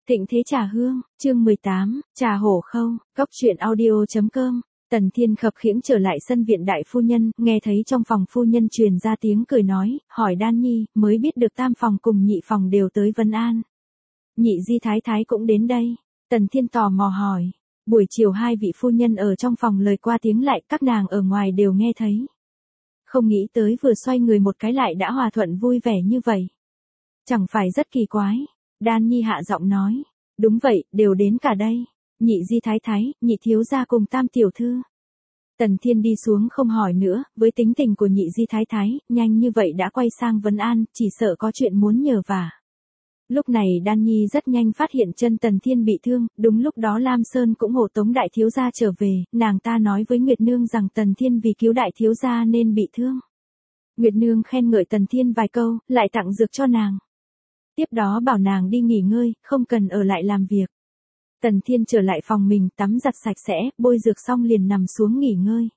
Thịnh Thế Trà Hương, chương 18, Trà Hổ Khâu, Cốc truyện audio.com. Tần Thiên khập khiễng trở lại sân viện đại phu nhân, nghe thấy trong phòng phu nhân truyền ra tiếng cười nói, hỏi Đan Nhi, mới biết được tam phòng cùng nhị phòng đều tới Vân An. Nhị di thái thái cũng đến đây. Tần Thiên tò mò hỏi. Buổi chiều hai vị phu nhân ở trong phòng lời qua tiếng lại, các nàng ở ngoài đều nghe thấy. Không nghĩ tới vừa xoay người một cái lại đã hòa thuận vui vẻ như vậy. Chẳng phải rất kỳ quái. Đan Nhi hạ giọng nói. Đúng vậy, đều đến cả đây. Nhị di thái thái, nhị thiếu gia cùng tam tiểu thư. Tần Thiên đi xuống không hỏi nữa, với tính tình của nhị di thái thái, nhanh như vậy đã quay sang Vân An, chỉ sợ có chuyện muốn nhờ vả. Lúc này Đan Nhi rất nhanh phát hiện chân Tần Thiên bị thương, đúng lúc đó Lam Sơn cũng hộ tống đại thiếu gia trở về, nàng ta nói với Nguyệt Nương rằng Tần Thiên vì cứu đại thiếu gia nên bị thương. Nguyệt Nương khen ngợi Tần Thiên vài câu, lại tặng dược cho nàng. Tiếp đó bảo nàng đi nghỉ ngơi, không cần ở lại làm việc. Tần Thiên trở lại phòng mình tắm giặt sạch sẽ, bôi dược xong liền nằm xuống nghỉ ngơi.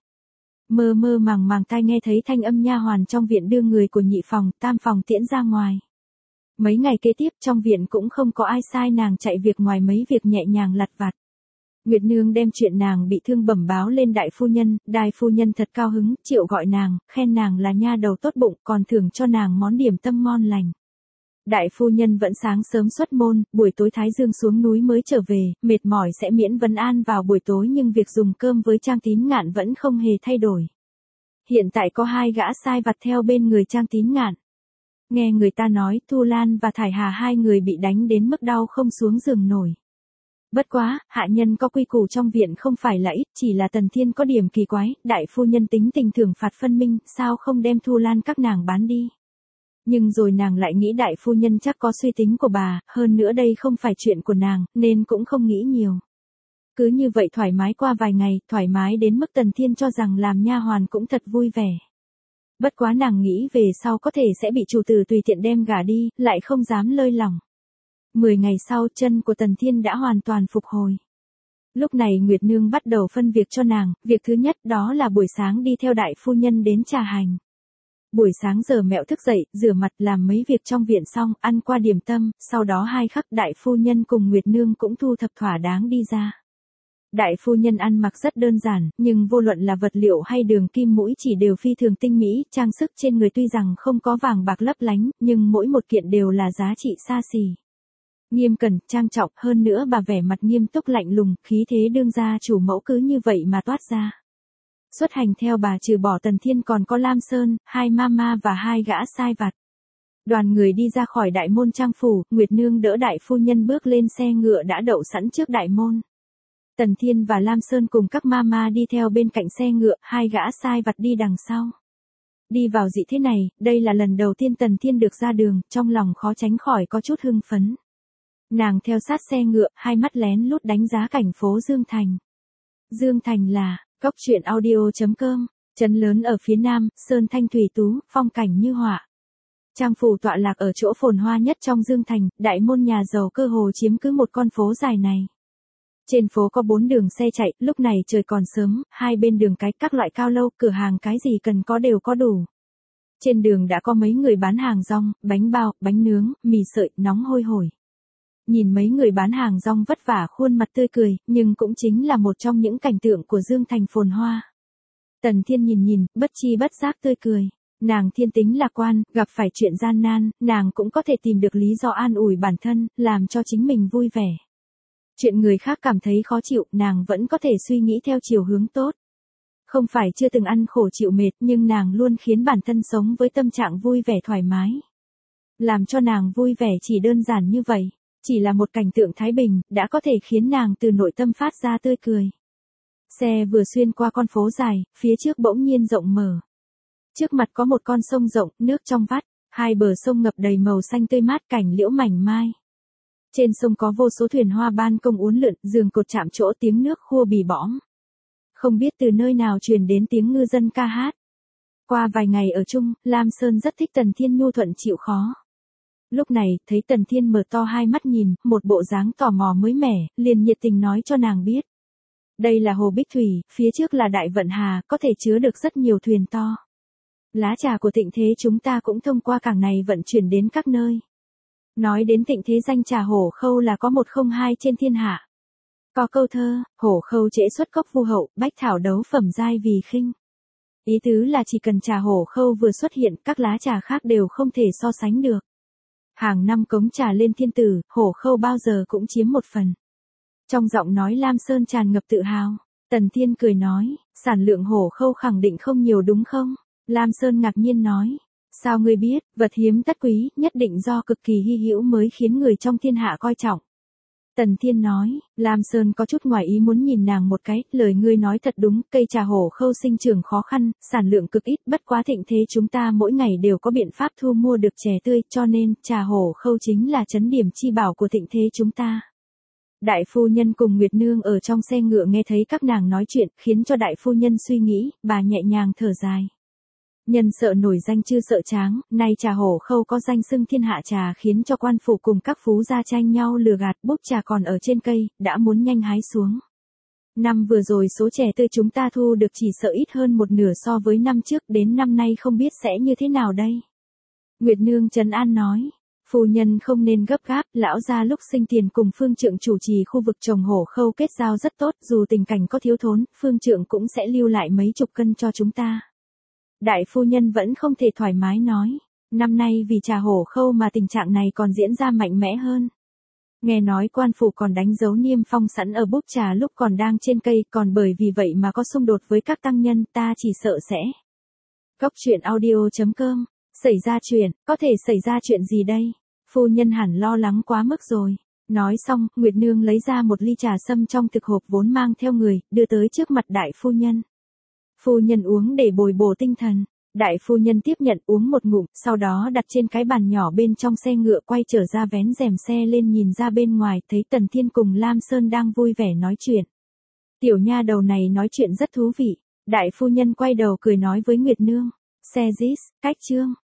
Mơ mơ màng màng tai nghe thấy thanh âm nha hoàn trong viện đưa người của nhị phòng, tam phòng tiễn ra ngoài. Mấy ngày kế tiếp trong viện cũng không có ai sai nàng chạy việc ngoài mấy việc nhẹ nhàng lặt vặt. Nguyệt Nương đem chuyện nàng bị thương bẩm báo lên đại phu nhân thật cao hứng, triệu gọi nàng, khen nàng là nha đầu tốt bụng, còn thưởng cho nàng món điểm tâm ngon lành. Đại phu nhân vẫn sáng sớm xuất môn, buổi tối Thái Dương xuống núi mới trở về, mệt mỏi sẽ miễn Vân An vào buổi tối nhưng việc dùng cơm với Trang Tín Ngạn vẫn không hề thay đổi. Hiện tại có hai gã sai vặt theo bên người Trang Tín Ngạn. Nghe người ta nói Thu Lan và Thải Hà hai người bị đánh đến mức đau không xuống giường nổi. Bất quá, hạ nhân có quy củ trong viện không phải là ít, chỉ là Tần Thiên có điểm kỳ quái, đại phu nhân tính tình thưởng phạt phân minh, sao không đem Thu Lan các nàng bán đi. Nhưng rồi nàng lại nghĩ đại phu nhân chắc có suy tính của bà, hơn nữa đây không phải chuyện của nàng, nên cũng không nghĩ nhiều. Cứ như vậy thoải mái qua vài ngày, thoải mái đến mức Tần Thiên cho rằng làm nha hoàn cũng thật vui vẻ. Bất quá nàng nghĩ về sau có thể sẽ bị chủ tử tùy tiện đem gả đi, lại không dám lơi lỏng. 10 ngày sau chân của Tần Thiên đã hoàn toàn phục hồi. Lúc này Nguyệt Nương bắt đầu phân việc cho nàng, việc thứ nhất đó là buổi sáng đi theo đại phu nhân đến trà hành. Buổi sáng giờ mẹo thức dậy, rửa mặt làm mấy việc trong viện xong, ăn qua điểm tâm, sau đó hai khắc đại phu nhân cùng Nguyệt Nương cũng thu thập thỏa đáng đi ra. Đại phu nhân ăn mặc rất đơn giản, nhưng vô luận là vật liệu hay đường kim mũi chỉ đều phi thường tinh mỹ, trang sức trên người tuy rằng không có vàng bạc lấp lánh, nhưng mỗi một kiện đều là giá trị xa xỉ. Nghiêm cẩn, trang trọng, hơn nữa bà vẻ mặt nghiêm túc lạnh lùng, khí thế đương gia chủ mẫu cứ như vậy mà toát ra. Xuất hành theo bà trừ bỏ Tần Thiên còn có Lam Sơn, hai mama và hai gã sai vặt. Đoàn người đi ra khỏi đại môn trang phủ, Nguyệt Nương đỡ đại phu nhân bước lên xe ngựa đã đậu sẵn trước đại môn. Tần Thiên và Lam Sơn cùng các mama đi theo bên cạnh xe ngựa, hai gã sai vặt đi đằng sau. Đi vào dị thế này, đây là lần đầu tiên Tần Thiên được ra đường, trong lòng khó tránh khỏi có chút hưng phấn. Nàng theo sát xe ngựa, hai mắt lén lút đánh giá cảnh phố Dương Thành. Dương Thành là Cốc truyện audio.com, trấn lớn ở phía nam, sơn thanh thủy tú, phong cảnh như họa. Trang phủ tọa lạc ở chỗ phồn hoa nhất trong Dương Thành, đại môn nhà giàu cơ hồ chiếm cứ một con phố dài này. Trên phố có 4 đường xe chạy, lúc này trời còn sớm, hai bên đường cái các loại cao lâu, cửa hàng cái gì cần có đều có đủ. Trên đường đã có mấy người bán hàng rong, bánh bao, bánh nướng, mì sợi, nóng hôi hổi. Nhìn mấy người bán hàng rong vất vả khuôn mặt tươi cười, nhưng cũng chính là một trong những cảnh tượng của Dương Thành phồn hoa. Tần Thiên nhìn, bất chi bất giác tươi cười. Nàng thiên tính lạc quan, gặp phải chuyện gian nan, nàng cũng có thể tìm được lý do an ủi bản thân, làm cho chính mình vui vẻ. Chuyện người khác cảm thấy khó chịu, nàng vẫn có thể suy nghĩ theo chiều hướng tốt. Không phải chưa từng ăn khổ chịu mệt, nhưng nàng luôn khiến bản thân sống với tâm trạng vui vẻ thoải mái. Làm cho nàng vui vẻ chỉ đơn giản như vậy. Chỉ là một cảnh tượng thái bình, đã có thể khiến nàng từ nội tâm phát ra tươi cười. Xe vừa xuyên qua con phố dài, phía trước bỗng nhiên rộng mở. Trước mặt có một con sông rộng, nước trong vắt, hai bờ sông ngập đầy màu xanh tươi mát cảnh liễu mảnh mai. Trên sông có vô số thuyền hoa ban công uốn lượn, giường cột chạm chỗ tiếng nước khua bì bõm. Không biết từ nơi nào truyền đến tiếng ngư dân ca hát. Qua vài ngày ở chung, Lam Sơn rất thích Tần Thiên nhu thuận chịu khó. Lúc này, thấy Tần Thiên mở to hai mắt nhìn, một bộ dáng tò mò mới mẻ, liền nhiệt tình nói cho nàng biết. Đây là hồ Bích Thủy, phía trước là Đại Vận Hà, có thể chứa được rất nhiều thuyền to. Lá trà của Thịnh Thế chúng ta cũng thông qua cảng này vận chuyển đến các nơi. Nói đến Thịnh thế danh trà hổ khâu là có một không hai trên thiên hạ. Có câu thơ, hổ khâu trễ xuất cốc vu hậu, bách thảo đấu phẩm giai vì khinh. Ý tứ là chỉ cần trà hổ khâu vừa xuất hiện, các lá trà khác đều không thể so sánh được. Hàng năm cống trà lên thiên tử, hổ khâu bao giờ cũng chiếm một phần. Trong giọng nói Lam Sơn tràn ngập tự hào. Tần Thiên cười nói, sản lượng hổ khâu khẳng định không nhiều đúng không? Lam Sơn ngạc nhiên nói, sao ngươi biết, vật hiếm tất quý, nhất định do cực kỳ hy hữu mới khiến người trong thiên hạ coi trọng. Tần Thiên nói, Lam Sơn có chút ngoài ý muốn nhìn nàng một cái, lời ngươi nói thật đúng, cây trà hổ khâu sinh trưởng khó khăn, sản lượng cực ít, bất quá thịnh thế chúng ta mỗi ngày đều có biện pháp thu mua được chè tươi, cho nên, trà hổ khâu chính là trấn điểm chi bảo của thịnh thế chúng ta. Đại phu nhân cùng Nguyệt Nương ở trong xe ngựa nghe thấy các nàng nói chuyện, khiến cho đại phu nhân suy nghĩ, bà nhẹ nhàng thở dài. Nhân sợ nổi danh chưa sợ tráng, nay trà hổ khâu có danh xưng thiên hạ trà khiến cho quan phủ cùng các phú gia tranh nhau lừa gạt, búp trà còn ở trên cây, đã muốn nhanh hái xuống. Năm vừa rồi số chè tươi chúng ta thu được chỉ sợ ít hơn một nửa so với năm trước, đến năm nay không biết sẽ như thế nào đây. Nguyệt Nương trấn an nói, phu nhân không nên gấp gáp, lão gia lúc sinh tiền cùng phương trượng chủ trì khu vực trồng hổ khâu kết giao rất tốt, dù tình cảnh có thiếu thốn, phương trượng cũng sẽ lưu lại mấy chục cân cho chúng ta. Đại phu nhân vẫn không thể thoải mái nói, năm nay vì trà hổ khâu mà tình trạng này còn diễn ra mạnh mẽ hơn. Nghe nói quan phủ còn đánh dấu niêm phong sẵn ở búp trà lúc còn đang trên cây, còn bởi vì vậy mà có xung đột với các tăng nhân, ta chỉ sợ sẽ. Góc truyện audio.com, xảy ra chuyện, có thể xảy ra chuyện gì đây? Phu nhân hẳn lo lắng quá mức rồi. Nói xong, Nguyệt Nương lấy ra một ly trà sâm trong thực hộp vốn mang theo người, đưa tới trước mặt đại phu nhân. Phu nhân uống để bồi bổ tinh thần. Đại phu nhân tiếp nhận uống một ngụm, sau đó đặt trên cái bàn nhỏ bên trong xe ngựa, quay trở ra vén rèm xe lên nhìn ra bên ngoài, thấy Tần Thiên cùng Lam Sơn đang vui vẻ nói chuyện. Tiểu nha đầu này nói chuyện rất thú vị. Đại phu nhân quay đầu cười nói với Nguyệt Nương, xe dít, cách chương.